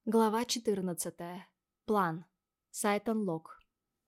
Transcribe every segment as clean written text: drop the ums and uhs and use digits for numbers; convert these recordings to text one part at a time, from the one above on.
Глава 14. План. Сайтон Лок.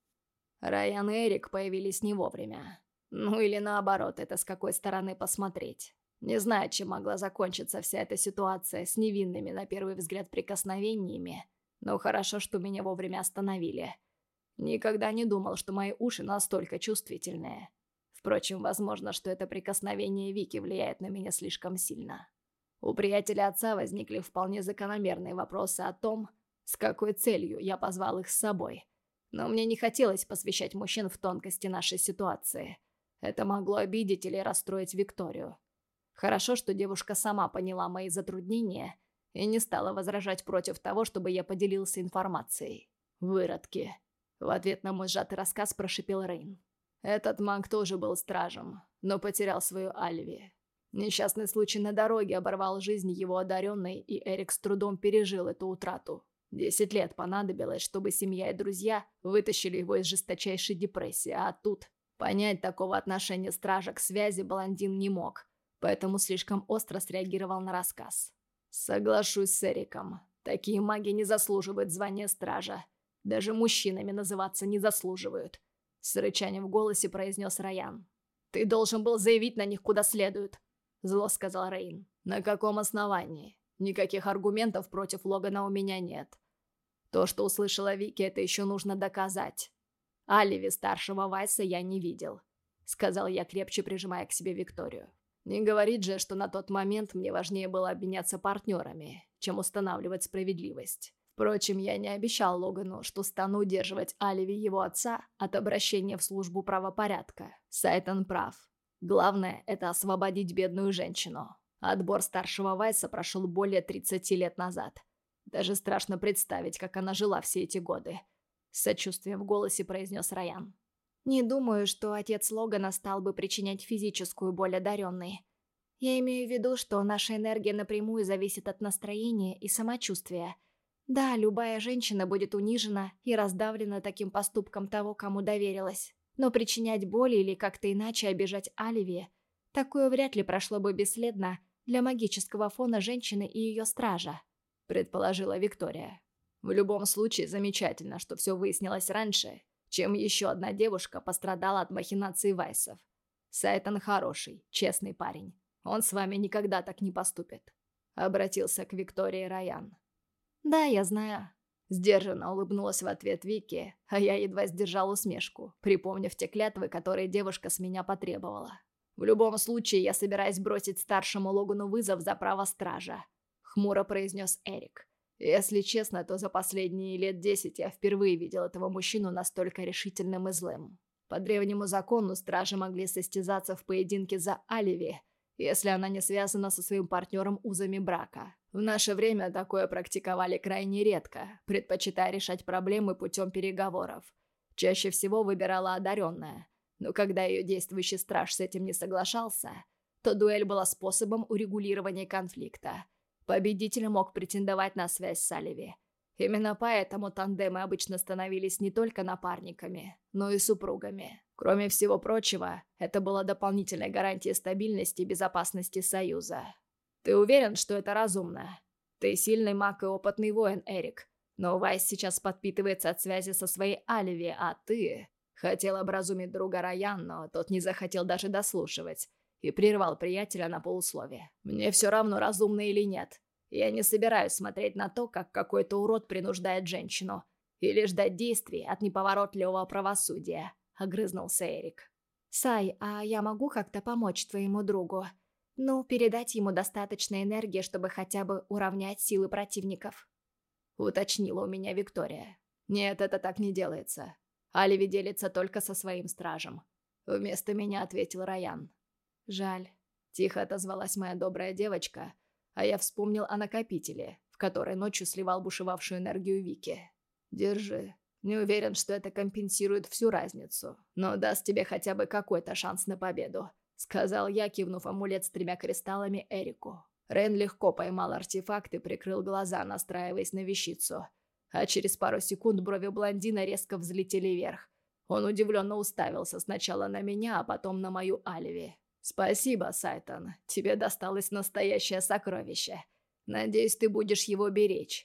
Райан и Эрик появились не вовремя. Ну или наоборот, это с какой стороны посмотреть. Не знаю, чем могла закончиться вся эта ситуация с невинными на первый взгляд прикосновениями, но хорошо, что меня вовремя остановили. Никогда не думал, что мои уши настолько чувствительные. Впрочем, возможно, что это прикосновение Вики влияет на меня слишком сильно. У приятеля отца возникли вполне закономерные вопросы о том, с какой целью я позвал их с собой. Но мне не хотелось посвящать мужчин в тонкости нашей ситуации. Это могло обидеть или расстроить Викторию. Хорошо, что девушка сама поняла мои затруднения и не стала возражать против того, чтобы я поделился информацией. «Выродки!» — в ответ на мой сжатый рассказ прошипел Рейн. Этот маг тоже был стражем, но потерял свою Альви. Несчастный случай на дороге оборвал жизнь его одаренной, и Эрик с трудом пережил эту утрату. 10 лет понадобилось, чтобы семья и друзья вытащили его из жесточайшей депрессии, а тут понять такого отношения стража к связи блондин не мог, поэтому слишком остро среагировал на рассказ. Соглашусь с Эриком. Такие маги не заслуживают звания стража. Даже мужчинами называться не заслуживают. С рычанием в голосе произнес Райан. «Ты должен был заявить на них куда следует», — зло сказал Рейн. «На каком основании? Никаких аргументов против Логана у меня нет. То, что услышала Вики, это еще нужно доказать. Аливи старшего Вайса я не видел», — сказал я, крепче прижимая к себе Викторию. Не говорит же, что на тот момент мне важнее было обменяться партнерами, чем устанавливать справедливость. Впрочем, я не обещал Логану, что стану удерживать Аливи его отца от обращения в службу правопорядка. Сайтон прав. Главное – это освободить бедную женщину. Отбор старшего Вайса прошел более 30 лет назад. Даже страшно представить, как она жила все эти годы. С сочувствием в голосе произнес Райан. Не думаю, что отец Логана стал бы причинять физическую боль одаренной. Я имею в виду, что наша энергия напрямую зависит от настроения и самочувствия. Да, любая женщина будет унижена и раздавлена таким поступком того, кому доверилась. Но причинять боль или как-то иначе обижать Аливи, такое вряд ли прошло бы бесследно для магического фона женщины и ее стража, предположила Виктория. В любом случае, замечательно, что все выяснилось раньше, чем еще одна девушка пострадала от махинаций Вайсов. Сайтон хороший, честный парень. Он с вами никогда так не поступит. Обратился к Виктории Райан. «Да, я знаю». Сдержанно улыбнулась в ответ Вики, а я едва сдержал усмешку, припомнив те клятвы, которые девушка с меня потребовала. «В любом случае, я собираюсь бросить старшему Логану вызов за право стража», — хмуро произнес Эрик. «Если честно, то за последние лет 10 я впервые видел этого мужчину настолько решительным и злым. По древнему закону стражи могли состязаться в поединке за Аливи, если она не связана со своим партнером узами брака. В наше время такое практиковали крайне редко, предпочитая решать проблемы путем переговоров. Чаще всего выбирала одаренная, но когда ее действующий страж с этим не соглашался, то дуэль была способом урегулирования конфликта. Победитель мог претендовать на связь с Аливи. Именно поэтому тандемы обычно становились не только напарниками, но и супругами. Кроме всего прочего, это была дополнительной гарантией стабильности и безопасности Союза. «Ты уверен, что это разумно? Ты сильный маг и опытный воин, Эрик. Но Вайс сейчас подпитывается от связи со своей Аливи, а ты...» Хотел образумить друга Райан, но тот не захотел даже дослушивать и прервал приятеля на полусловие. «Мне все равно, разумно или нет. Я не собираюсь смотреть на то, как какой-то урод принуждает женщину, или ждать действий от неповоротливого правосудия», — огрызнулся Эрик. «Сай, а я могу как-то помочь твоему другу? Ну, передать ему достаточно энергии, чтобы хотя бы уравнять силы противников?» — уточнила у меня Виктория. «Нет, это так не делается. Аливи делится только со своим стражем», — вместо меня ответил Райан. «Жаль», — тихо отозвалась моя добрая девочка, а я вспомнил о накопителе, в который ночью сливал бушевавшую энергию Вики. «Держи. Не уверен, что это компенсирует всю разницу, но даст тебе хотя бы какой-то шанс на победу», — сказал я, кивнув амулет с 3 кристаллами Эрику. Рен легко поймал артефакт и прикрыл глаза, настраиваясь на вещицу. А через пару секунд брови блондина резко взлетели вверх. Он удивленно уставился сначала на меня, а потом на мою Аливи. «Спасибо, Сайтон. Тебе досталось настоящее сокровище. Надеюсь, ты будешь его беречь».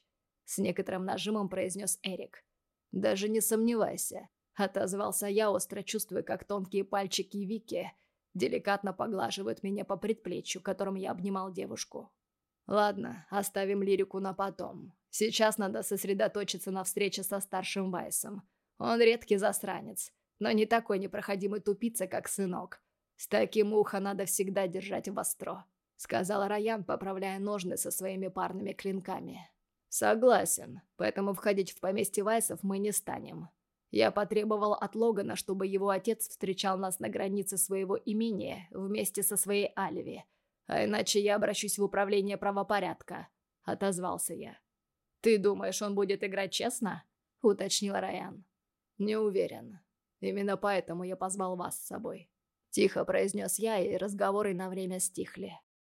С некоторым нажимом произнес Эрик. «Даже не сомневайся», — отозвался я, остро чувствуя, как тонкие пальчики Вики деликатно поглаживают меня по предплечью, которым я обнимал девушку. «Ладно, оставим лирику на потом. Сейчас надо сосредоточиться на встрече со старшим Вайсом. Он редкий засранец, но не такой непроходимый тупица, как сынок. С таким ухо надо всегда держать востро», — сказал Райан, поправляя ножны со своими парными клинками. «Согласен, поэтому входить в поместье Вайсов мы не станем. Я потребовал от Логана, чтобы его отец встречал нас на границе своего имения вместе со своей Альви, а иначе я обращусь в управление правопорядка», — отозвался я. «Ты думаешь, он будет играть честно?» — уточнил Райан. «Не уверен. Именно поэтому я позвал вас с собой», — тихо произнес я, и разговоры на время стихли.